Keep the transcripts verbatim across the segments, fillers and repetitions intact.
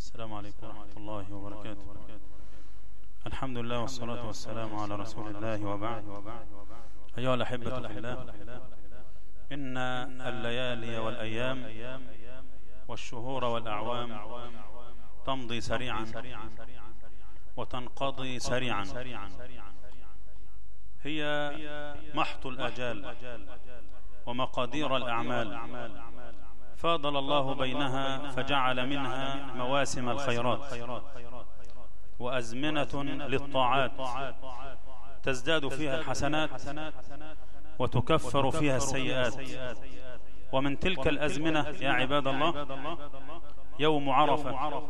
السلام عليكم ورحمة الله وبركاته. الحمد لله والصلاة والسلام على رسول الله وبعد. أيها الأحبة في الله، إن الليالي والأيام والشهور والأعوام تمضي سريعا وتنقضي سريعا، هي محط الآجال ومقادير الأعمال، فاضل الله بينها فجعل منها مواسم الخيرات وأزمنة للطاعات تزداد فيها الحسنات وتكفر فيها السيئات. ومن تلك الأزمنة يا عباد الله يوم عرفة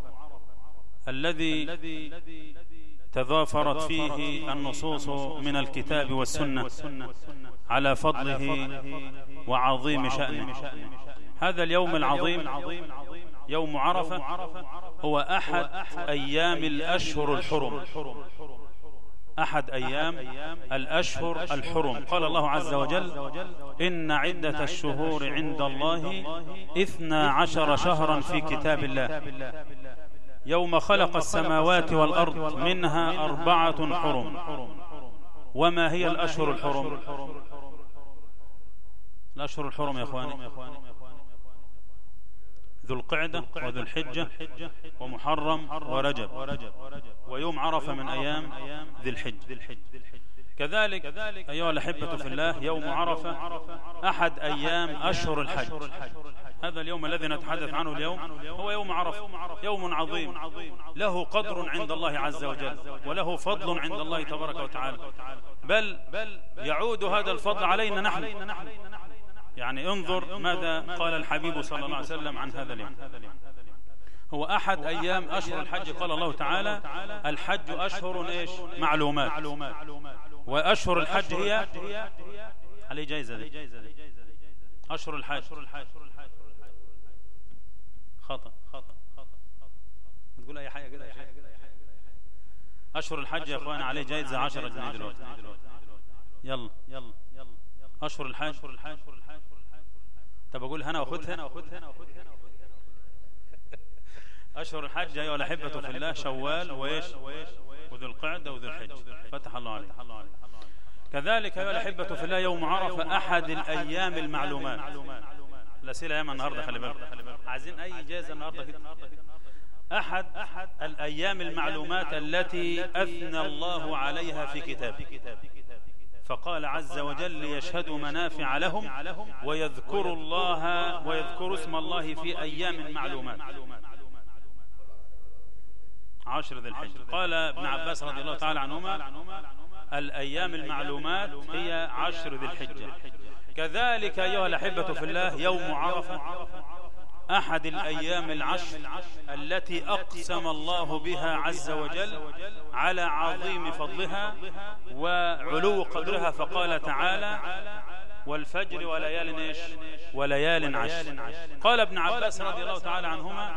الذي تضافرت فيه النصوص من الكتاب والسنة على فضله وعظيم شأنه. هذا اليوم العظيم يوم عرفة هو أحد أيام الأشهر الحرم، أحد أيام الأشهر الحرم. قال الله عز وجل: إن عدة الشهور عند الله إثنا عشر شهرا في كتاب الله يوم خلق السماوات والأرض منها أربعة حرم. وما هي الأشهر الحرم؟ الأشهر الحرم يا أخواني ذو القعدة وذو الحجة ومحرم ورجب ويوم عرفة من أيام ذي الحج. كذلك أيها الأحبة في الله يوم عرفة أحد أيام أشهر الحج. هذا اليوم الذي نتحدث عنه اليوم هو يوم عرفة، يوم عظيم له قدر عند الله عز وجل وله فضل عند الله تبارك وتعالى، بل يعود هذا الفضل علينا نحن. يعني انظر ماذا قال الحبيب صلى الله عليه وسلم عن هذا اليوم. هو أحد أيام أشهر الحج. قال الله تعالى: الحج أشهر إيش؟ معلومات. وأشهر الحج هي عليه جايزة دي. أشهر الحج خطأ خطأ تقول أي حاجة كده. أشهر الحج يا أخواني عليه جايزة عشرة جنيه دلوقتي. يلا يلا أشهر الحج. طب أقول هنا وأخذها. أشهر الحج أيها الأحبة في الله شوال وإيش وذو القعدة وذو الحج. فتح الله عليك. كذلك أيها الأحبة في الله يوم عرفة أحد الأيام المعلومات. الأسئلة أيام النهاردة، خلي بالك عايزين أي جائزة النهاردة كده. أحد الأيام المعلومات التي أثنى الله عليها في كتابه، فقال عز وجل: ليشهدوا منافع لهم ويذكروا الله ويذكروا اسم الله في أيام معلومات. عشر ذي الحج. قال ابن عباس رضي الله تعالى عنهما: الأيام المعلومات هي عشر ذي الحجة. كذلك أيها الأحبة في الله يوم عرفة أحد الأيام العشر التي أقسم الله بها عز وجل على عظيم فضلها وعلو قدرها، فقال تعالى: والفجر وليال إيش وليال عشر. قال ابن عباس رضي الله تعالى عنهما: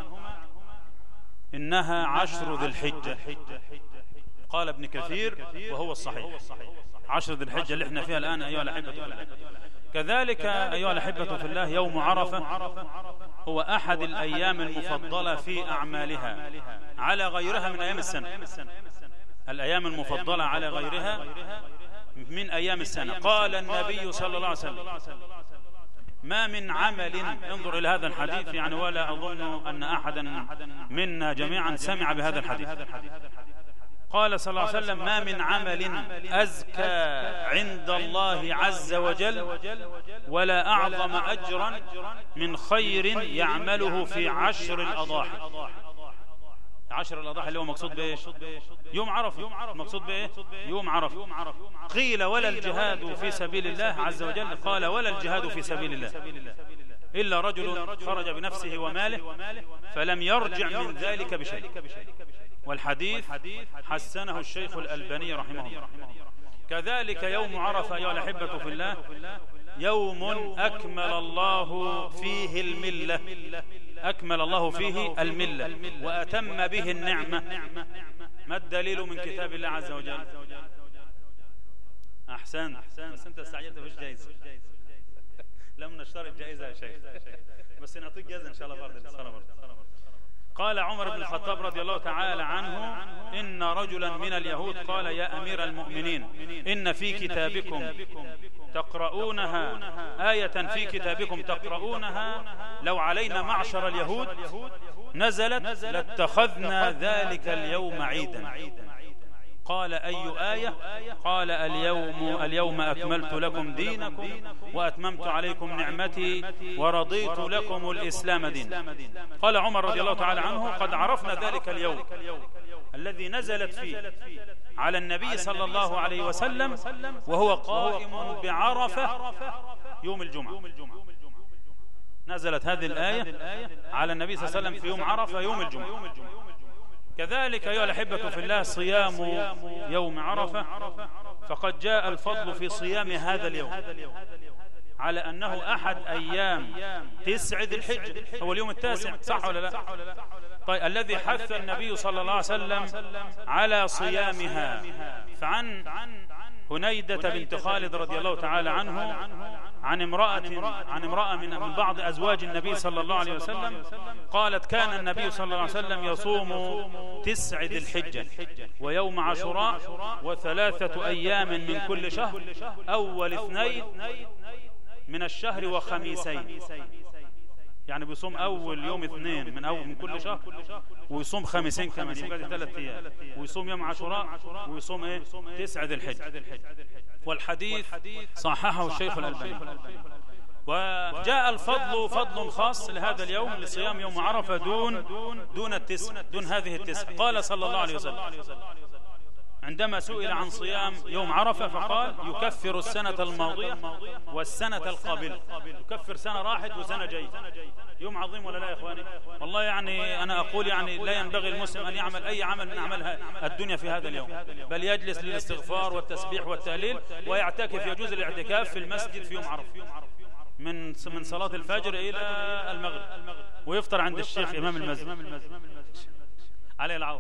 إنها عشر ذي الحجة. قال ابن كثير وهو الصحيح، عشر ذي الحجة اللي احنا فيها الآن أيها الأحبة في الله. كذلك أيها الأحبة في الله يوم عرفة هو أحد الأيام المفضلة في أعمالها على غيرها من أيام السنة. الأيام المفضلة على غيرها من أيام السنة. قال النبي صلى الله عليه وسلم: ما من عمل، انظر إلى هذا الحديث يعني، ولا أظن أن أحدا منا جميعا سمع بهذا الحديث. قال صلى الله عليه وسلم: ما من عمل أزكى عند الله عز وجل ولا أعظم أجرا من خير يعمله في عشر الأضاحي. عشر الأضاحي اللي هو مقصود بإيه؟ يوم عرفة. مقصود بإيه؟ يوم عرفة. قيل: ولا الجهاد في سبيل الله عز وجل؟ قال: ولا الجهاد في سبيل الله إلا رجل خرج بنفسه وماله فلم يرجع من ذلك بشيء. والحديث حسنه الشيخ الألباني رحمه الله. كذلك يوم عرفة أيها الأحبة في الله يوم أكمل الله فيه الملة، أكمل الله فيه الملة وأتم به النعمة. ما الدليل من كتاب الله عز وجل؟ أحسن بس أنت استعجلت فيش جائزة. لم نشترط جائزة يا شيخ، بس نعطيك جائزة إن شاء الله. برد الصلاة برد. قال عمر بن الخطاب رضي الله تعالى عنه: إن رجلا من اليهود قال: يا أمير المؤمنين، إن في كتابكم تقرؤونها آية في كتابكم تقرؤونها لو علينا معشر اليهود نزلت لاتخذنا ذلك اليوم عيدا. قال: أي آية؟ قال: اليوم اليوم أكملت لكم دينكم وأتممت عليكم نعمتي ورضيت لكم الإسلام دينا. قال عمر رضي الله تعالى عنه: قد عرفنا ذلك اليوم الذي نزلت فيه على النبي صلى الله عليه وسلم وهو قائم بعرفة يوم الجمعة. نزلت هذه الآية على النبي صلى الله عليه وسلم في يوم عرفة يوم الجمعة. كذلك أيها الأحبة في الله صيام يوم عرفة، فقد جاء الفضل في صيام هذا اليوم على أنه أحد أيام تسع ذي الحجة، هو اليوم التاسع، صح ولا لا؟ طيب، الذي حث النبي صلى الله عليه وسلم على صيامها. فعن هنيدة بنت خالد رضي الله تعالى عنه عن امرأة عن امرأة من من بعض أزواج النبي صلى الله عليه وسلم قالت: كان النبي صلى الله عليه وسلم يصوم تسع ذي الحجة ويوم عاشوراء وثلاثة أيام من كل شهر، أول اثنين من الشهر وخميسين. يعني بيصوم أول يوم اثنين من أول من كل شهر، ويصوم خميسين كمان، يبقى ثلاث أيام، ويصوم يوم عاشوراء، ويصوم إيه تسع ذي الحجة. والحديث صححه الشيخ الألباني. وجاء الفضل فضل خاص لهذا اليوم لصيام يوم عرفة دون دون التسع، دون هذه التسع. قال صلى الله عليه وسلم عندما سئل عن صيام يوم عرفة فقال: يكفر السنة الماضية والسنة القابلة. يكفر سنة راحت وسنة جاية. يوم عظيم ولا لا يا إخواني؟ والله يعني أنا أقول يعني لا ينبغي المسلم أن يعمل أي عمل من أعمال الدنيا في هذا اليوم، بل يجلس للاستغفار والتسبيح والتهليل ويعتكف. يجوز الاعتكاف في المسجد في يوم عرفة من من صلاة الفجر إلى المغرب، ويفطر عند الشيخ إمام المسجد عليه العوض.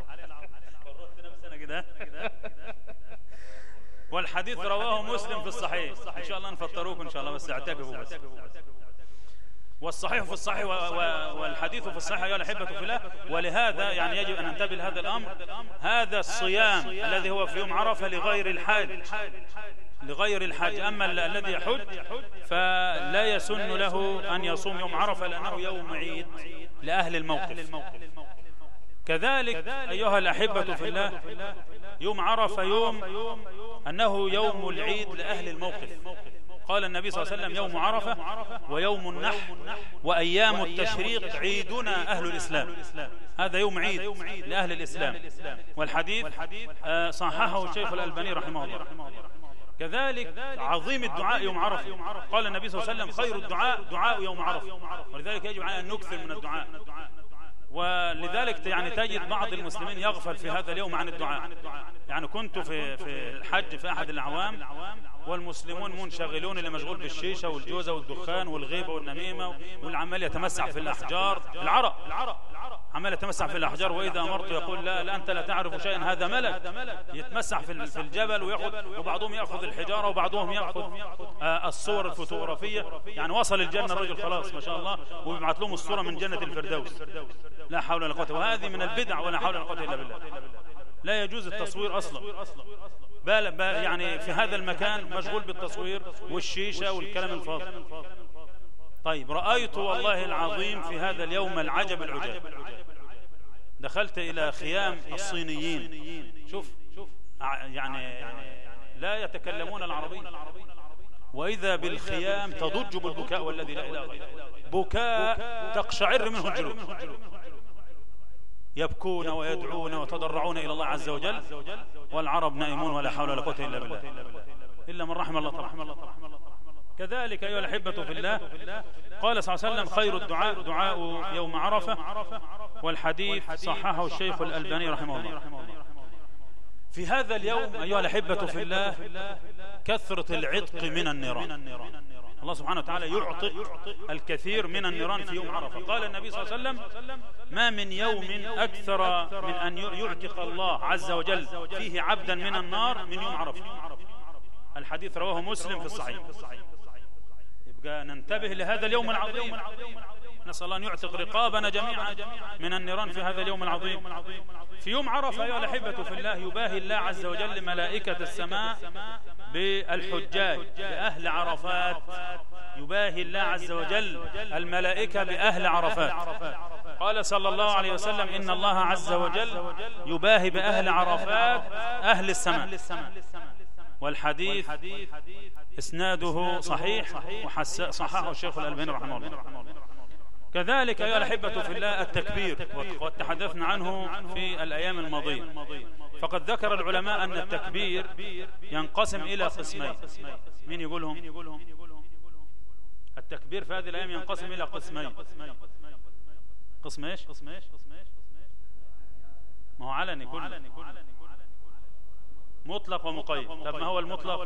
والحديث رواه مسلم في الصحيح. إن شاء الله نفطروكم إن شاء الله، بس اعتكفوا بس. والصحيح في الصحيح والحديث في الصحيح أيها الأحبة في الله. ولهذا يعني يجب أن ننتبه لهذا الأمر. هذا الصيام الذي هو في يوم عرفة لغير الحاج، لغير الحاج. أما الذي يحج فلا يسن له أن يصوم يوم عرفة لأنه يوم عيد لأهل الموقف. كذلك أيها الأحبة في الله يوم عرفة يوم أنه يوم العيد لأهل الموقف. قال النبي صلى الله عليه وسلم: يوم عرفة ويوم النحر وأيام التشريق عيدنا أهل الإسلام. هذا يوم عيد لأهل الإسلام. والحديث صححه الشيخ الألباني رحمه الله. كذلك عظيم الدعاء يوم عرفة. قال النبي صلى الله عليه وسلم: خير الدعاء دعاء يوم عرفة. ولذلك يجب علينا أن نكثر من الدعاء. ولذلك يعني تجد بعض المسلمين يغفل في هذا اليوم عن الدعاء. يعني كنت في في الحج في أحد الأعوام، والمسلمون منشغلون، اللي مشغول بالشيشة والجوزة والدخان والغيبة والنميمة، والعمال يتمسح في الأحجار. العرب عمال يتمسح في الأحجار، وإذا أمرت يقول: لا لا أنت لا تعرف شيئا، هذا ملك يتمسح في في الجبل ويأخذ، وبعضهم يأخذ الحجارة وبعضهم يأخذ الصور الفوتوغرافية. يعني وصل الجنة الرجل خلاص ما شاء الله، ويبعث لهم الصورة من جنة الفردوس. لا حول ولا قوة. وهذه من البدع، ولا حول ولا قوة إلا بالله. لا يجوز التصوير أصلا. بل بل يعني في هذا المكان مشغول بالتصوير والشيشة والكلام الفاضي. طيب، رأيت والله العظيم في هذا اليوم العجب العجاب. دخلت إلى خيام الصينيين، شوف يعني لا يتكلمون العربية، وإذا بالخيام تضج بالبكاء والذي لا إله غيره. بكاء تقشعر منه الجلود، يبكون ويدعون وتضرعون إلى الله عز وجل، والعرب نائمون ولا حول ولا قوة إلا بالله، إلا من رحم الله طبعا. كذلك أيها الأحبة في الله قال صلى الله عليه وسلم: خير الدعاء دعاء يوم عرفة. والحديث صححه الشيخ الألباني رحمه الله. في هذا اليوم أيها الأحبة في الله كثرة العتق من النيران. الله سبحانه وتعالى يعتق الكثير من النيران في يوم عرفة. قال النبي صلى الله عليه وسلم: ما من يوم أكثر من أن يعتق الله عز وجل فيه عبدا من النار من يوم عرفة. الحديث رواه مسلم في الصحيح. يبقى ننتبه لهذا اليوم العظيم. نسأل الله أن يعتق رقابنا جميعا من النيران في هذا اليوم العظيم. في يوم عرفة أيها الأحبة في الله يباهي الله عز وجل ملائكة السماء بالحجاج بأهل عرفات. يباهي الله عز وجل الملائكة بأهل عرفات. قال صلى الله عليه وسلم إن الله عز وجل يباهي بأهل عرفات أهل السماء. والحديث إسناده صحيح وصححه الشيخ الألباني رحمه الله. كذلك أيها الأحبة في الله التكبير، وقد تحدثنا عنه في الأيام الماضية. فقد ذكر العلماء أن التكبير ينقسم إلى قسمين. مين يقولهم؟ التكبير في هذه الأيام ينقسم إلى قسمين. قسم إيش؟ ما هو علني كله، مطلق ومقيد. طب ما هو المطلق؟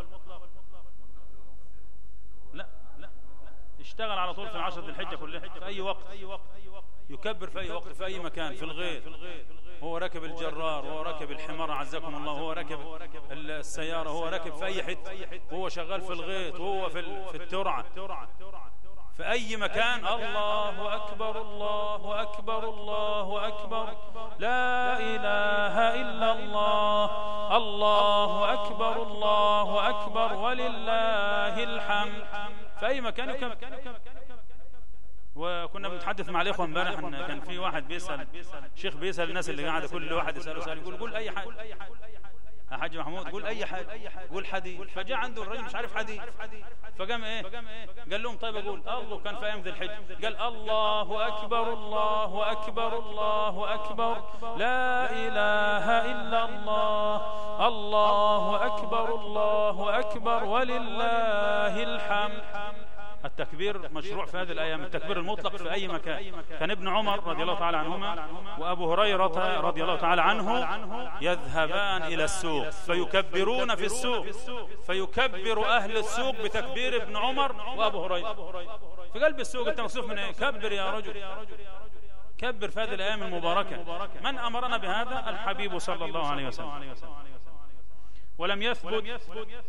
لا لا اشتغل على طول في العشر ذي الحجة كلها في أي وقت، يكبر في أي وقت في أي مكان، في الغيط، هو راكب الجرار، هو راكب الحمار عزكم الله، هو راكب السيارة، هو راكب في أي حتة، هو شغال في الغيط، هو في في الترعة، في أي مكان. الله أكبر الله أكبر الله أكبر لا إله إلا الله، الله أكبر الله أكبر ولله الحمد. في أي مكان يكبر. وكنا بنتحدث مع الإخوة امبارح ان كان في واحد بيسأل شيخ، بيسأل الناس اللي قاعدة، كل واحد يسأله سؤال يقول قول أي حاجة يا حاج محمود، قول أي حاجة، قول حديث. فجاء عنده الرجل مش عارف حديث، فقام إيه قال لهم طيب أقول الله. كان في أيام ذي الحج قال الله أكبر الله أكبر الله أكبر لا إله إلا الله، الله أكبر الله أكبر ولله الحمد. التكبير مشروع في هذه الأيام، التكبير المطلق في أي مكان. كان ابن عمر رضي الله تعالى عنهما وأبو هريرة رضي الله تعالى عنه يذهبان إلى السوق فيكبرون في السوق، فيكبر أهل السوق بتكبير ابن عمر وأبو هريرة. في قلب السوق أنت مكسوف من إيه؟ كبر يا رجل، كبر في هذه الأيام المباركة. من أمرنا بهذا؟ الحبيب صلى الله عليه وسلم. ولم يثبت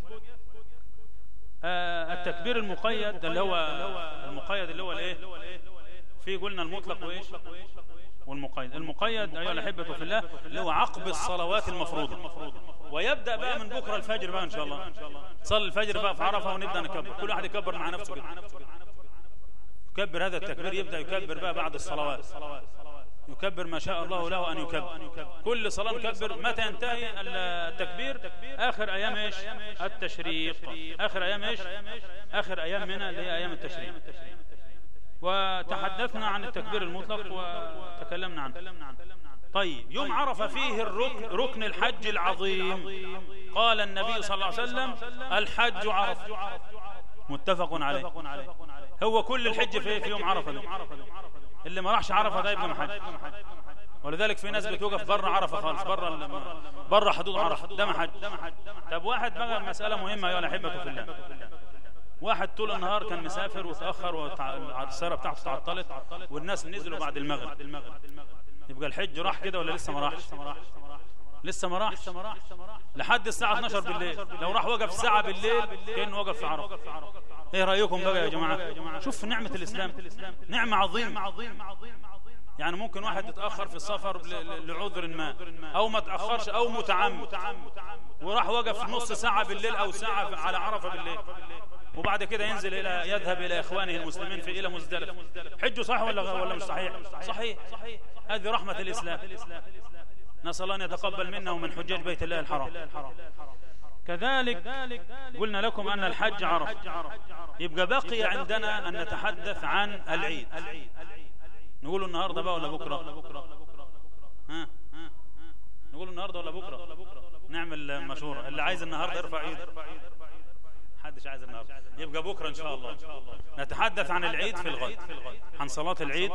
آه التكبير المقيد اللي هو المقيد اللي هو الايه؟ في قلنا المطلق وايش؟ والمقيد. المقيد ايها الاحبه في الله اللي هو عقب الصلوات المفروضه، ويبدا بقى من بكره الفجر بقى ان شاء الله. صلي الفجر بقى في عرفه ونبدا نكبر، كل واحد يكبر مع نفسه كده، يكبر هذا التكبير، يبدا يكبر بقى بعد الصلوات، يكبر ما شاء الله له أن يكبر. كل صلاة نكبر. متى ينتهي التكبير؟ آخر أيام إيش؟ التشريق. آخر أيام إيش؟ آخر أيام منها اللي هي أيام التشريق. وتحدثنا عن التكبير المطلق وتكلمنا عنه. طيب يوم عرفة فيه الركن، ركن الحج العظيم. قال النبي صلى الله عليه وسلم الحج عرفة، متفق عليه. هو كل الحج في, في يوم عرفة ده. اللي ما راحش عرفة ده يبقى محج. ولذلك في ناس بتوقف بره عرفة خالص، بره بره حدود عرفة، ده محج. طب واحد بقى مسألة مهمة يا الأحبة في الله. واحد طول النهار كان مسافر وتأخر والسيارة بتاعته تعطلت والناس نزلوا بعد المغرب، يبقى الحج راح كده ولا لسه ما راحش؟ لسه ما راحش لحد الساعة اثناشر بالليل. لو راح وقف ساعة بالليل كأنه وقف في عرفة. ايه رأيكم بقى يا جماعة؟ شوف نعمة الإسلام، نعمة عظيمة. يعني ممكن واحد يتأخر في السفر لعذر ما، أو ما تأخرش أو متعمد، وراح وقف نص ساعة بالليل أو ساعة على عرفة بالليل، وبعد كده ينزل إلى يذهب إلى إخوانه المسلمين في إلى مزدلفة. حجه صح ولا ولا مش صحيح؟ صحيح. هذه رحمة الإسلام. نسأل الله أن يتقبل منا ومن حجاج بيت الله الحرام. كذلك قلنا لكم أن الحج عرفة. يبقى بقي عندنا أن نتحدث عن العيد. نقول النهاردة بقى ولا بكرة؟ ها نقول النهاردة ولا بكرة؟ نعمل مشورة. اللي عايز النهاردة يرفع ايده. محدش عايز النهاردة، يبقى بكرة إن شاء الله نتحدث عن العيد في الغد، عن صلاة العيد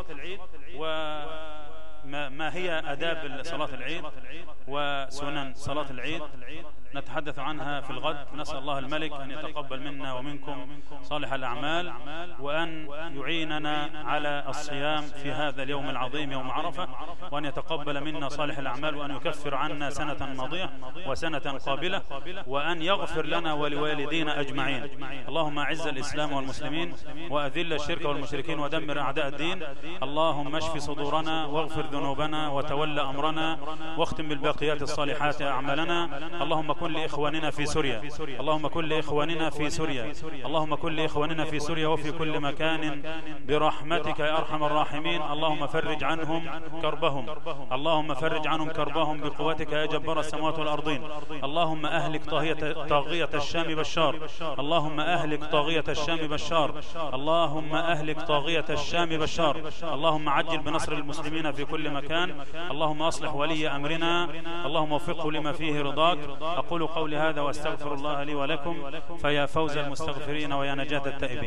وما ما هي آداب صلاة العيد وسنن صلاة العيد. نتحدث عنها في الغد. نسأل الله الملك أن يتقبل منا ومنكم صالح الأعمال، وأن يعيننا على الصيام في هذا اليوم العظيم يوم عرفة، وأن يتقبل منا صالح الأعمال، وأن يكفر عنا سنة ماضية وسنة قابلة، وأن يغفر لنا ولوالدينا أجمعين. اللهم أعز الإسلام والمسلمين وأذل الشرك والمشركين ودمر أعداء الدين. اللهم اشف صدورنا واغفر ذنوبنا وتول أمرنا، واختم بالباقيات الصالحات أعمالنا. اللهم كن لإخواننا في سوريا، اللهم كن لإخواننا في سوريا، اللهم كن لإخواننا في سوريا وفي كل مكان برحمتك يا أرحم الراحمين. اللهم فرج عنهم كربهم، اللهم فرج عنهم كربهم بقوتك يا جبار السماوات والأرضين. اللهم أهلك طاغية الشام بشار، اللهم أهلك طاغية الشام بشار، اللهم أهلك طاغية الشام بشار. اللهم عجل بنصر المسلمين في كل مكان. اللهم أصلح ولي أمرنا، اللهم وفقه لما فيه رضاك. أقول قولي هذا وأستغفر الله لي ولكم، فيا فوز المستغفرين ويا نجاة التائبين.